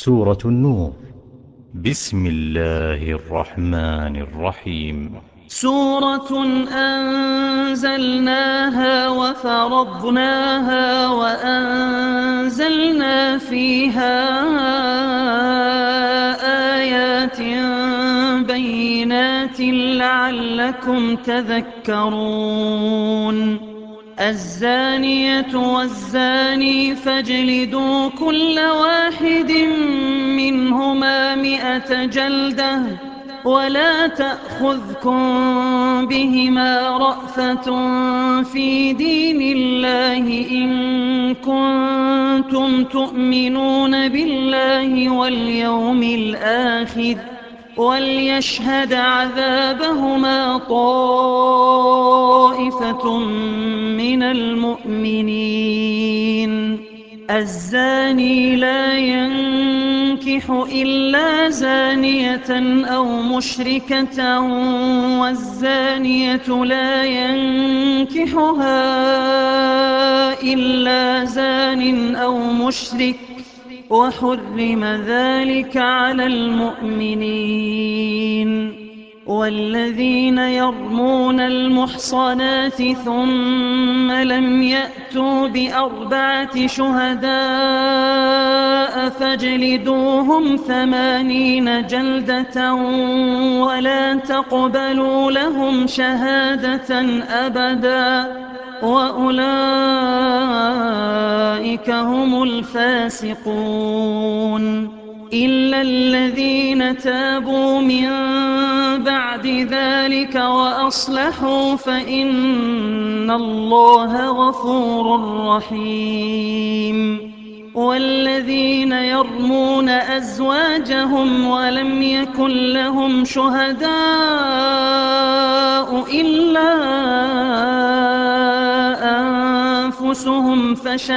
سورة النور. بسم الله الرحمن الرحيم. سورة أنزلناها وفرضناها وأنزلنا فيها آيات بينات لعلكم تذكرون. الزانية والزاني فاجلدوا كل واحد منهما 100 جلدة ولا تأخذكم بهما رأفة في دين الله إن كنتم تؤمنون بالله واليوم الآخر وليشهد عذابهما طائفة من المؤمنين. الزاني لا ينكح إلا زانية أو مشركة والزانية لا ينكحها إلا زان أو مشرك وحرم ذلك على المؤمنين. والذين يرمون المحصنات ثم لم يأتوا ب4 شهداء فاجلدوهم 80 جلدة ولا تقبلوا لهم شهادة أبدا وأولئك هم الفاسقون. إلا الذين تابوا من بعد ذلك وأصلحوا فإن الله غفور رحيم. والذين يرمون أزواجهم ولم يكن لهم شهداء إلا أنفسهم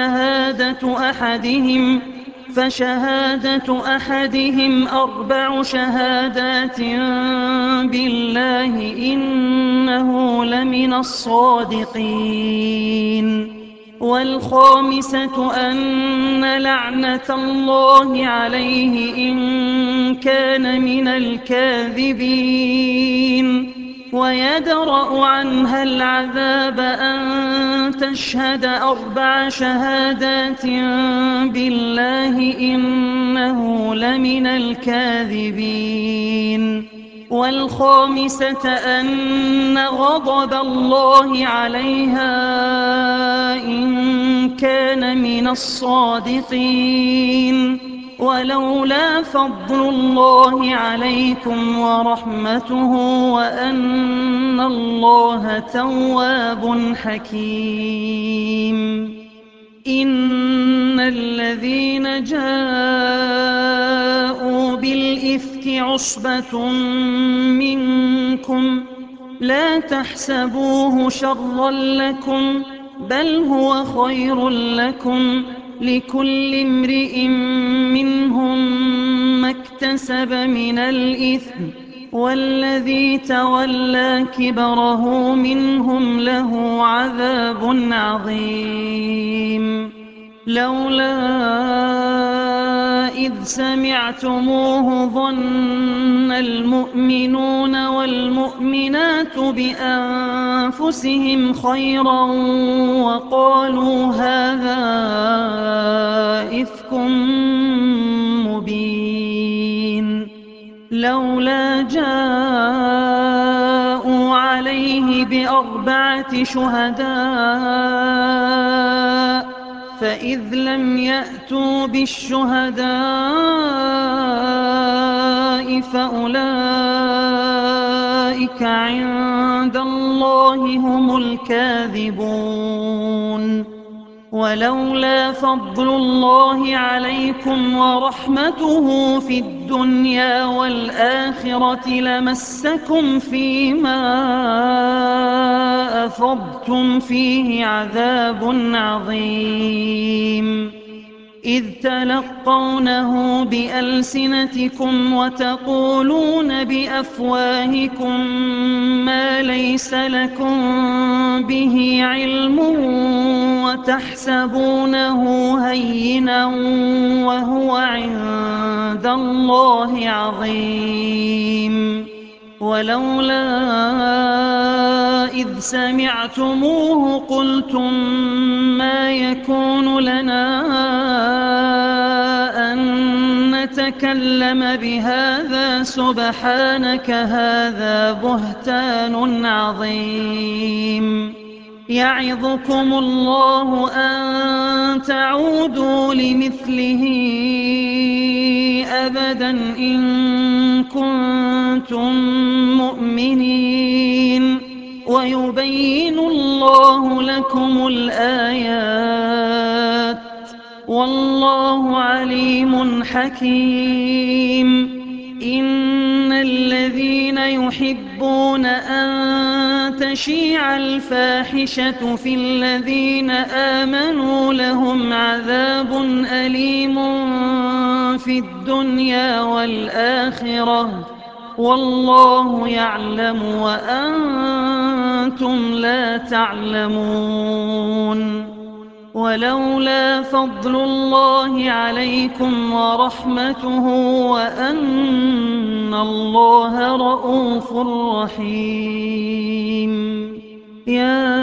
فشهادة أحدهم 4 شهادات بالله إنه لمن الصادقين. والخامسة أن لعنة الله عليه إن كان من الكاذبين. ويدرأ عنها العذاب أن تشهد 4 شهادات بالله إنه لمن الكاذبين. والخامسة أن غضب الله عليها إن كان من الصادقين. ولولا فضل الله عليكم ورحمته وأن الله تواب حكيم. إن الذين جاءوا بالإفك عصبة منكم لا تحسبوه شرا لكم بل هو خير لكم لكل امرئ منهم ما اكتسب من الإثم والذي تولى كبره منهم له عذاب عظيم. لولا إذ سمعتموه ظن المؤمنون والمؤمنات بأنفسهم خيرا وقالوا هذا إفك مبين. لولا جاءوا عليه ب4 شهداء فإذ لم يأتوا بالشهداء فأولئك عند الله هم الكاذبون. ولولا فضل الله عليكم ورحمته في الدنيا والآخرة لمسكم فيما أفضتم فيه عذاب عظيم. إذ تلقونه بألسنتكم وتقولون بأفواهكم ما ليس لكم به علم وتحسبونه هينا وهو عند عند الله عظيم. ولولا إذ سمعتموه قلتم ما يكون لنا أن نتكلم بهذا سبحانك هذا بهتان عظيم. يعظكم الله أن تعودوا لمثله أبدا إن كنتم مؤمنين. ويبين الله لكم الآيات والله عليم حكيم. إن الذين يحبون أن تشيع الفاحشة في الذين آمنوا لهم عذاب أليم في الدنيا والآخرة والله يعلم وأنتم لا تعلمون. ولولا فضل الله عليكم ورحمته وأن الله رءوف رحيم. يا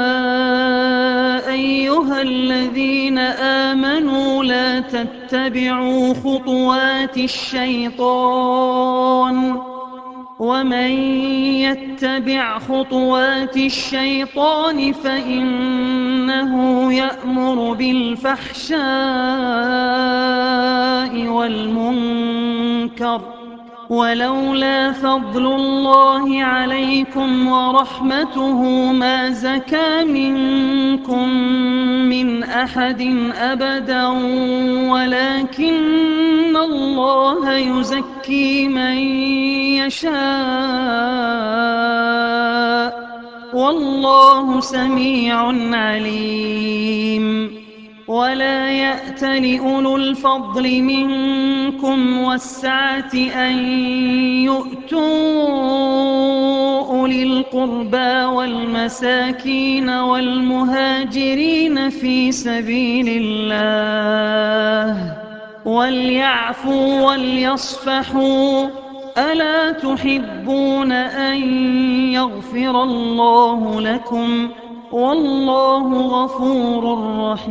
أيها الذين آمنوا لا تتبعوا خطوات الشيطان ومن يتبع خطوات الشيطان فإنه يأمر بالفحشاء والمنكر. ولولا فضل الله عليكم ورحمته ما زكى منكم من أحد أبدا ولكن الله يزكي من يشاء والله سميع عليم. ولا يأتل أولو الفضل منكم والسعة أن يؤتوا أولي القربى والمساكين والمهاجرين في سبيل الله وليعفوا وليصفحوا ألا تحبون أن يغفر الله لكم والله غفور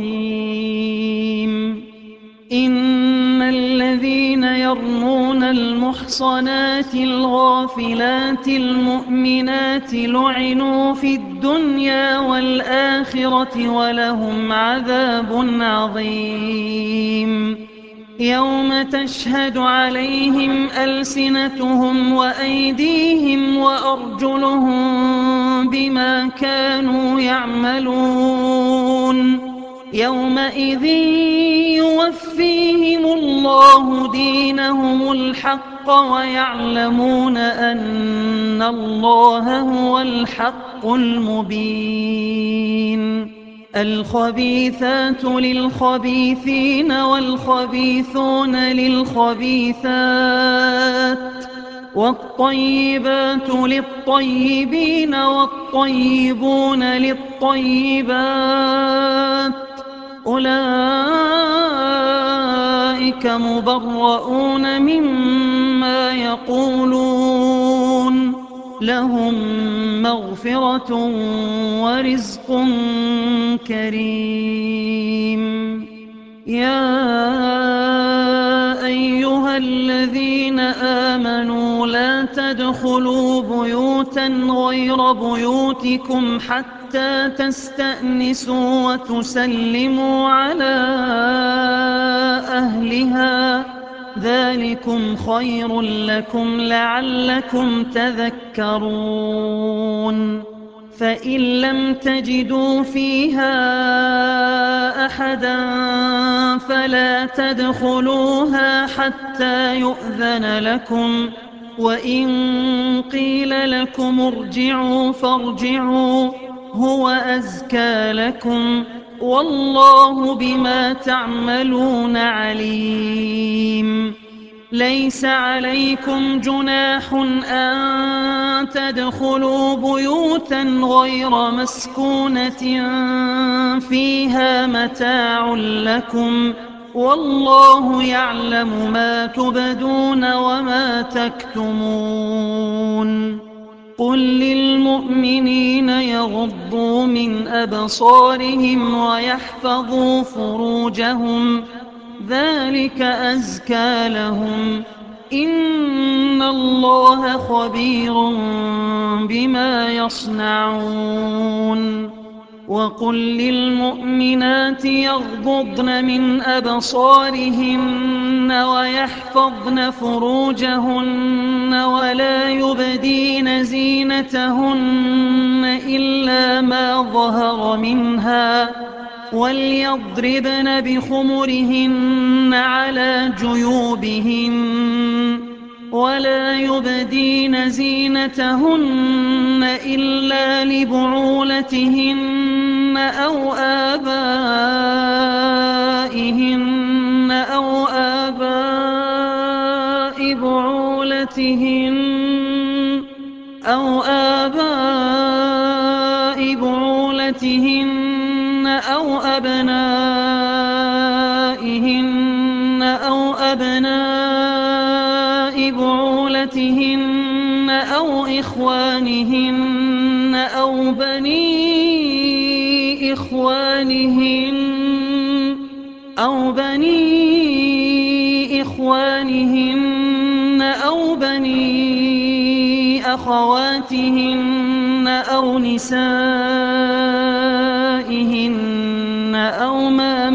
رحيم. إن الذين يرمون المحصنات الغافلات المؤمنات لعنوا في الدنيا والآخرة ولهم عذاب عظيم. يوم تشهد عليهم ألسنتهم وأيديهم وأرجلهم بما كانوا يعملون. يومئذ يوفيهم الله دينهم الحق ويعلمون أن الله هو الحق المبين. الخبيثات للخبيثين والخبيثون للخبيثات والطيبات للطيبين والطيبون للطيبات أولئك مبرؤون مما يقولون لهم مغفرة ورزق كريم. يا أيها الذين آمنوا لا تدخلوا بيوتا غير بيوتكم حتى تستأنسوا وتسلموا على أهلها ذلكم خير لكم لعلكم تذكرون. فإن لم تجدوا فيها أحدا فلا تدخلوها حتى يؤذن لكم وإن قيل لكم ارجعوا فارجعوا هو أزكى لكم والله بما تعملون عليم. ليس عليكم جناح أن تدخلوا بيوتا غير مسكونة فيها متاع لكم والله يعلم ما تبدون وما تكتمون قل للمؤمنين يغضوا من أبصارهم ويحفظوا فروجهم ذلك أزكى لهم إن الله خبير بما يصنعون وقل للمؤمنات يغضضن من أبصارهن ويحفظن فروجهن ولا يبدين زينتهن إلا ما ظهر منها وليضربن بخمرهن على جيوبهن ولا يبدين زينتهن إلا لبعولتهن أو آبائهن أو آباء بعولتهن أو أبنائهن أو أبناء بعولتهن أو إخوانهن أو بني إخوانهن أو بني أخواتهن أو نسائهن أو ما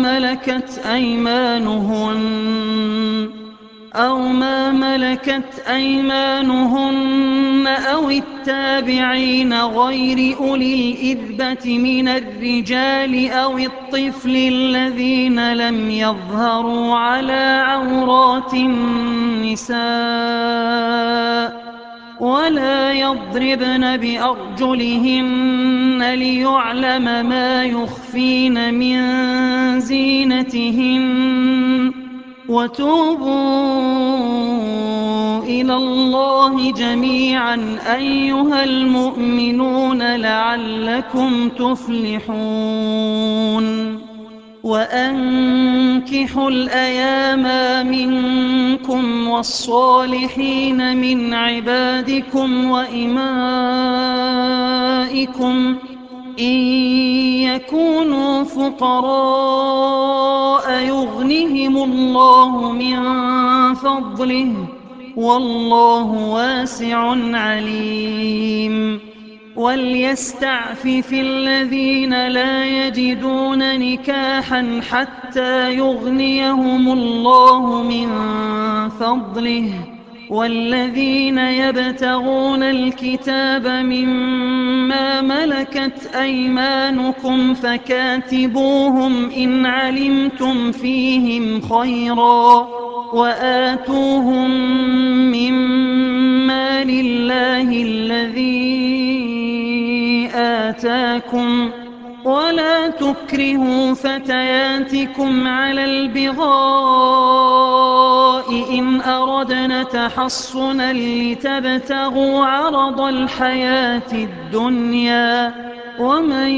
ملكت أيمانهن أو التابعين غير أولي الإذبة من الرجال أو الطفل الذين لم يظهروا على عورات النساء ولا يضربن بأرجلهن ليعلم ما يخفين من زينتهن وتوبوا إلى الله جميعا أيها المؤمنون لعلكم تفلحون وأنكحوا الأيام منكم والصالحين من عبادكم وإمائكم إن يكونوا فقراء يغنهم الله من فضله والله واسع عليم وليستعفف الذين لا يجدون نكاحا حتى يغنيهم الله من فضله والذين يبتغون الكتاب مما ملكت أيمانكم فكاتبوهم إن علمتم فيهم خيرا وآتوهم مما لله الذي آتاكم ولا تكرهوا فتياتكم على البغاء إن أردنا تحصنا لتبتغوا عرض الحياة الدنيا ومن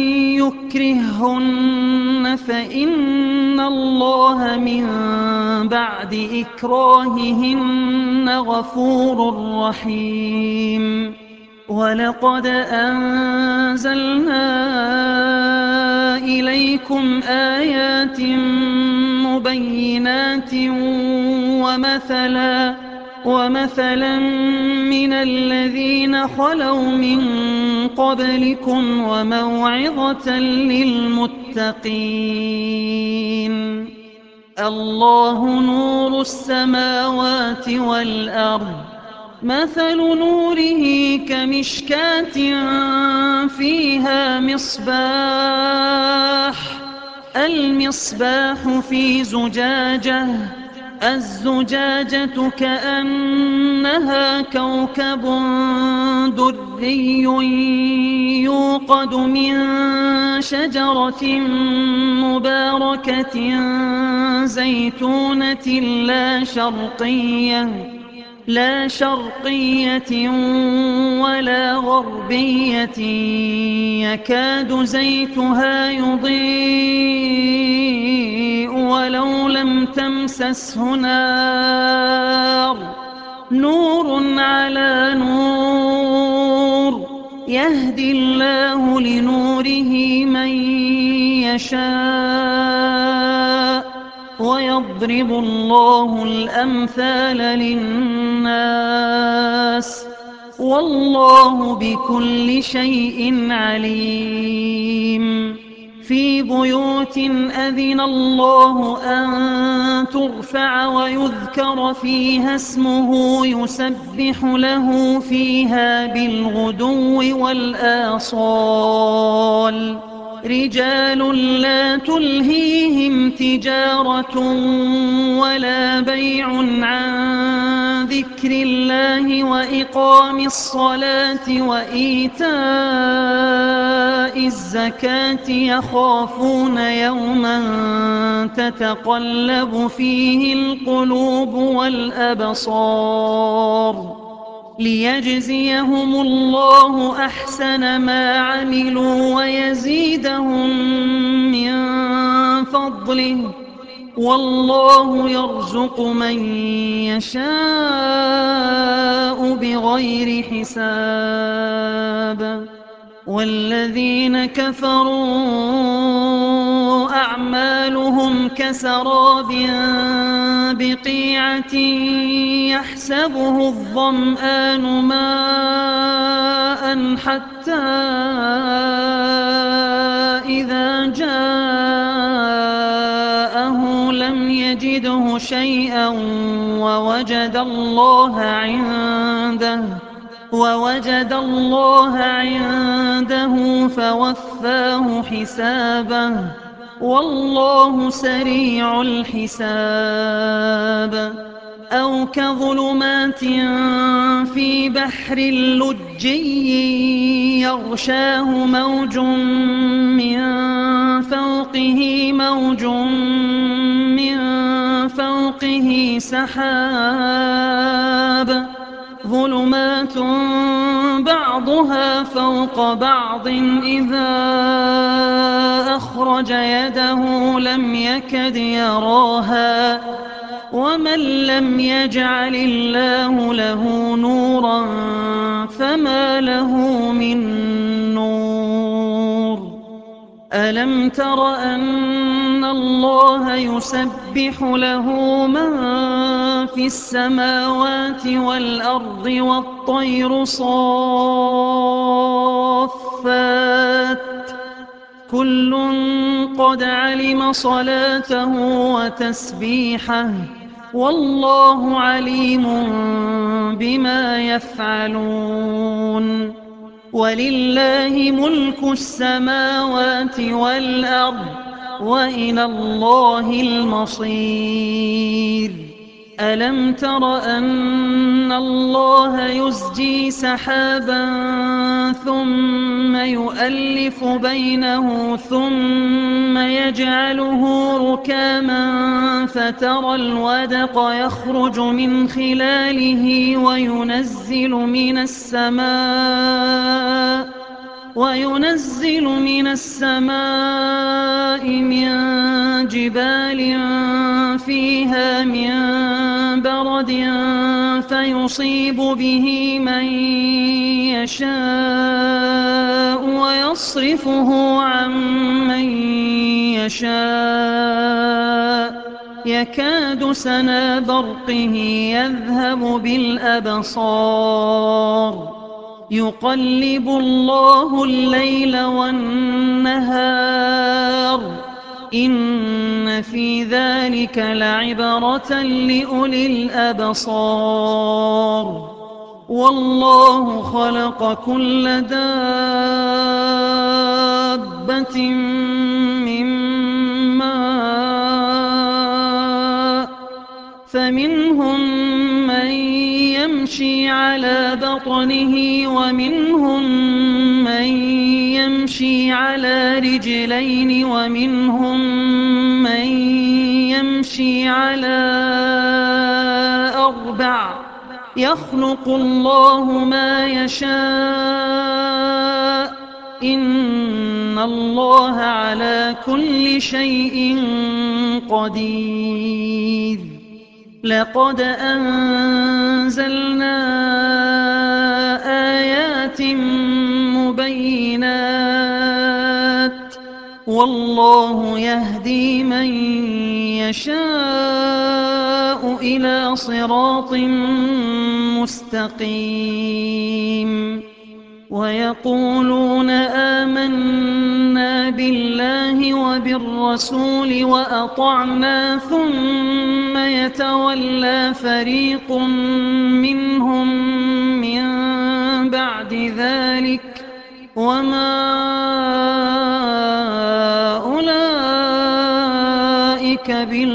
يكرههن فإن الله من بعد إكراههن غفور رحيم ولقد أنزلنا إليكم آيات مبينات ومثلا من الذين خلوا من قبلكم وموعظة للمتقين الله نور السماوات والأرض مثل نوره كمشكاة فيها المصباح في زجاجة الزجاجة كأنها كوكب دري يوقد من شجرة مباركة زيتونة لا شرقية ولا غربية يكاد زيتها يضيء ولو لم تمسسه نار نور على نور يهدي الله لنوره من يشاء ويضرب الله الأمثال للناس والله بكل شيء عليم في بيوت أذن الله أن ترفع ويذكر فيها اسمه يسبح له فيها بالغدو والآصال رجال لا تلهيهم تجارة ولا بيع عن ذكر الله وإقام الصلاة وإيتاء الزكاة يخافون يوما تتقلب فيه القلوب والأبصار ليجزيهم الله أحسن ما عملوا ويزيدهم من فضله والله يرزق من يشاء بغير حساب والذين كفروا أعمالهم كسراب بقيعة يحسبه الظمآن ماء حتى إذا جاءه لم يجده شيئا ووجد الله عنده فوفاه حسابه والله سريع الحساب أو كظلمات في بحر لجي يغشاه موج من فوقه سحاب ظلمات بعضها فوق بعض إذا أخرج يده لم يكد يراها ومن لم يجعل الله له نورا فما له من نور ألم تر أن الله يسبح له من في السماوات والأرض والطير صافات كل قد علم صلاته وتسبيحه والله عليم بما يفعلون ولله ملك السماوات والأرض وإلى الله المصير ألم تر أن الله يزجي سحابا ثم يؤلف بينه ثم يجعله ركاما فترى الودق يخرج من خلاله وينزل من السماء من جبال فيها من برد فيصيب به من يشاء ويصرفه عن من يشاء يكاد سنا برقه يذهب بالأبصار يقلب الله الليل والنهار إن في ذلك لعبرة لأولي الأبصار والله خلق كل دابة من ماء فمنهم من يمشي على بطنه ومنهم من يمشي على رجلين ومنهم من يمشي على أربع يخلق الله ما يشاء إن الله على كل شيء قدير. لقد أنزلنا آيات مبينات والله يهدي من يشاء إلى صراط مستقيم. ويقولون آمنا بالله وبالرسول وأطعنا ثم يتولى فريق منهم من بعد ذلك وما أولئك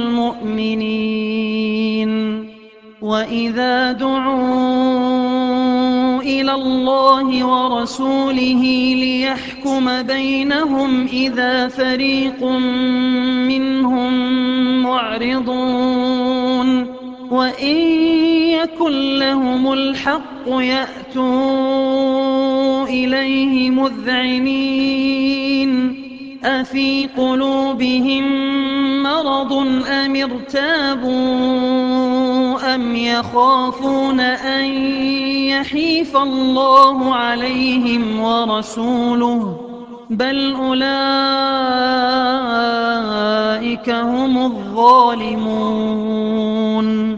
بالمؤمنين. وإذا دعوا إلى الله ورسوله ليحكم بينهم إذا فريق منهم معرضون وإن يكن لهم الحق يأتوا إليه مذعنين. أفي قلوبهم مرض أم ارتابوا أم يخافون أن يحيف الله عليهم ورسوله بل أولئك هم الظالمون.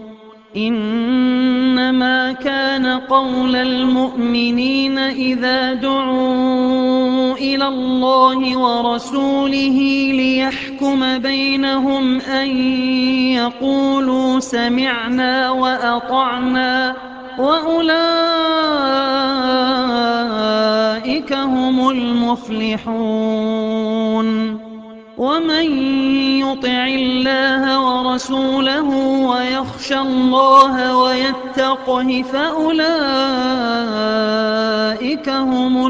إنما كان قول المؤمنين إذا دعوا إلى الله ورسوله ليحكم بينهم أن يقولوا سمعنا وأطعنا وأولئك هم المفلحون. ومن يطع الله ورسوله ويخشى الله ويتقه فأولئك هم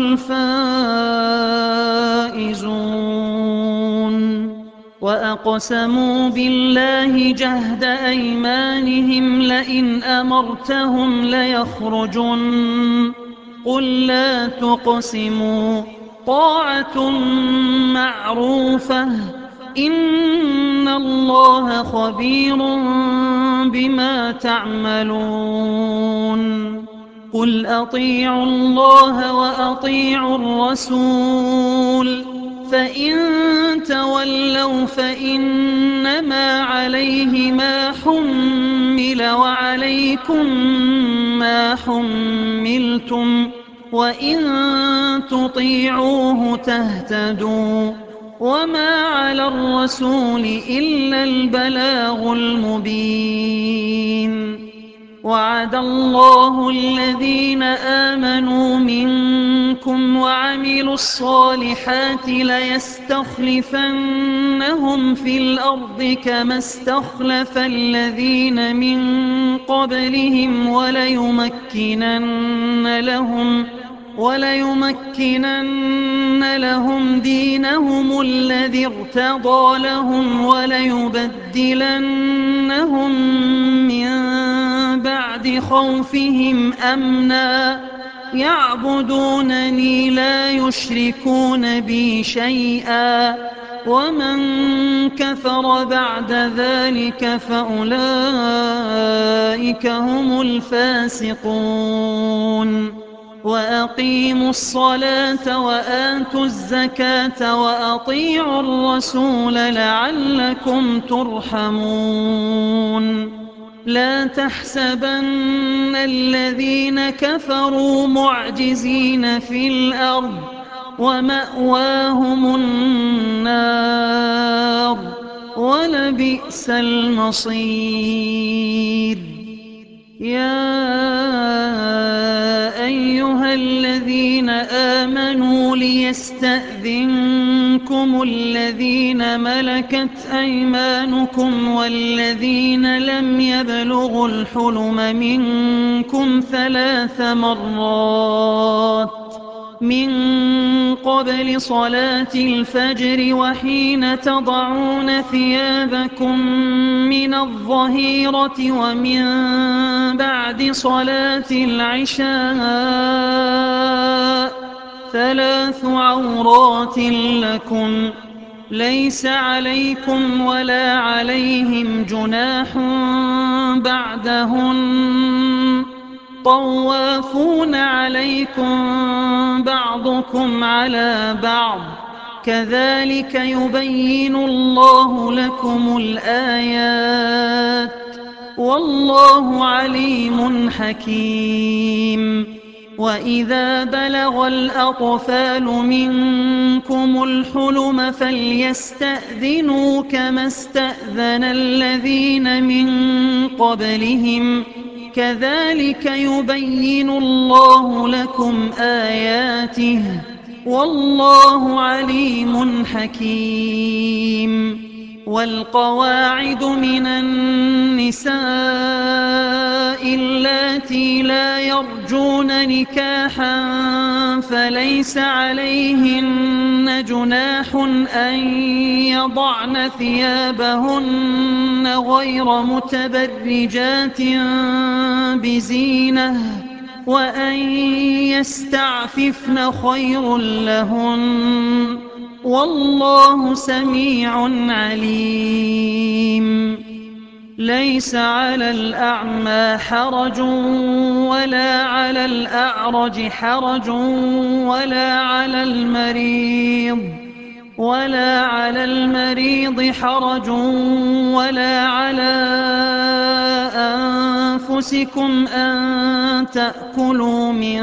الفائزون. وأقسموا بالله جهد أيمانهم لئن أمرتهم ليخرجن قل لا تقسموا طاعة معروفة إن الله خبير بما تعملون. قل أطيعوا الله وأطيعوا الرسول فإن تولوا فإنما عليه ما حمل وعليكم ما حملتم وإن تطيعوه تهتدوا وما على الرسول إلا البلاغ المبين. وعد الله الذين آمنوا منكم وعملوا الصالحات ليستخلفنهم في الأرض كما استخلف الذين من قبلهم وليمكنن لهم دينهم الذي ارتضى لهم وليبدلنهم من بعد خوفهم أمنا يعبدونني لا يشركون بي شيئا ومن كفر بعد ذلك فأولئك هم الفاسقون. وأقيموا الصلاة وآتوا الزكاة وأطيعوا الرسول لعلكم ترحمون. لا تحسبن الذين كفروا معجزين في الأرض ومأواهم النار ولبئس المصير. يا أيها الذين آمنوا ليستأذنكم الذين ملكت أيمانكم والذين لم يبلغوا الحلم منكم 3 مرات من قبل صلاة الفجر وحين تضعون ثيابكم من الظهيرة ومن بعد صلاة العشاء 3 عورات لكم ليس عليكم ولا عليهم جناح بعدهن طوافون عليكم بعضكم على بعض كذلك يبين الله لكم الآيات والله عليم حكيم وإذا بلغ الأطفال منكم الحلم فليستأذنوا كما استأذن الذين من قبلهم كذلك يبين الله لكم آياته والله عليم حكيم والقواعد من النساء اللاتي لا يرجون نكاحا فليس عليهن جناح أن يضعن ثيابهن غير متبرجات بزينة وأن يستعففن خير لهن والله سميع عليم ليس على الأعمى حرج ولا على الأعرج حرج ولا على المريض حرج ولا على أنفسكم أن تأكلوا من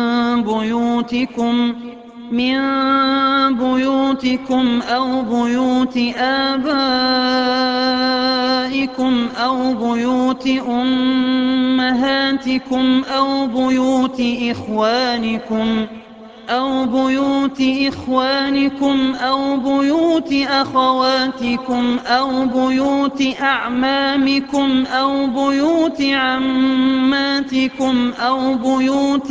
بيوتكم أو بيوت آبائكم أو بيوت أمهاتكم أو بيوت إخوانكم أو بيوت أخواتكم أو بيوت أعمامكم أو بيوت عماتكم أو بيوت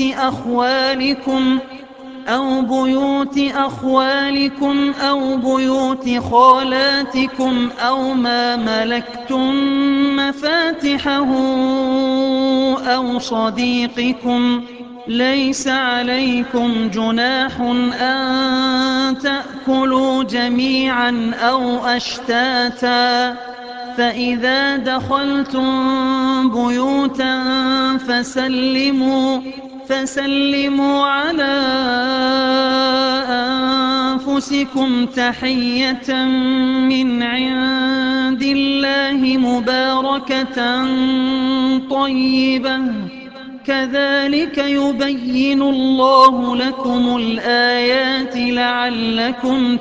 أخوالكم أو بيوت خالاتكم أو ما ملكتم مفاتحه أو صديقكم ليس عليكم جناح أن تأكلوا جميعا أو أشتاتا فإذا دخلتم بيوتا فسلموا على أنفسكم تحية من عند الله مباركة طيبة كذلك يبين الله لكم الآيات لعلكم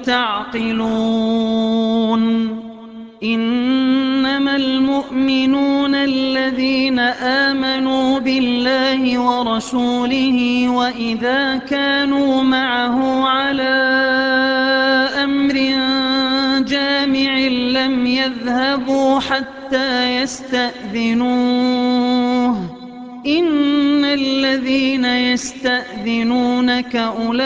تعقلون إنما المؤمنون الذين آمنوا بالله ورسوله وإذا كانوا معه على أمر جامع لم يذهبوا حتى يستأذنوه إن الذين يستأذنونك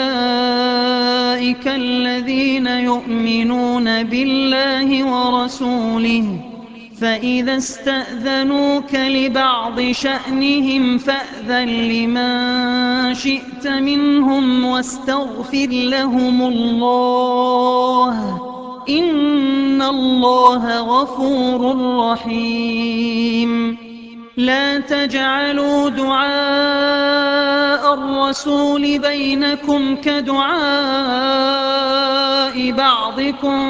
أولئك الذين يؤمنون بالله ورسوله فإذا استأذنوك لبعض شأنهم فأذن لمن شئت منهم واستغفر لهم الله إن الله غفور رحيم لا تجعلوا دعاء الرسول بينكم كدعاء بعضكم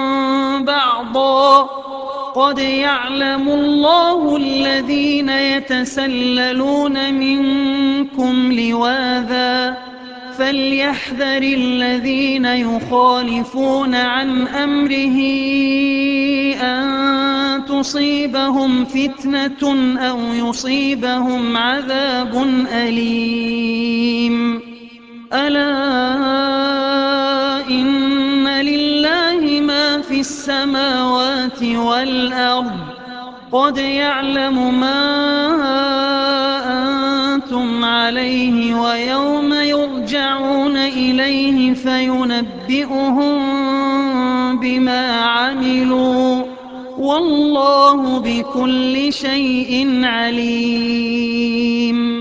بعضا قد يعلم الله الذين يتسللون منكم لواذا فليحذر الذين يخالفون عن أمره أن تصيبهم فتنة أو يصيبهم عذاب أليم ألا إن لله ما في السماوات والأرض قد يعلم ما أنتم عليه ويوم يرجعون إليه فينبئهم بما عملوا والله بكل شيء عليم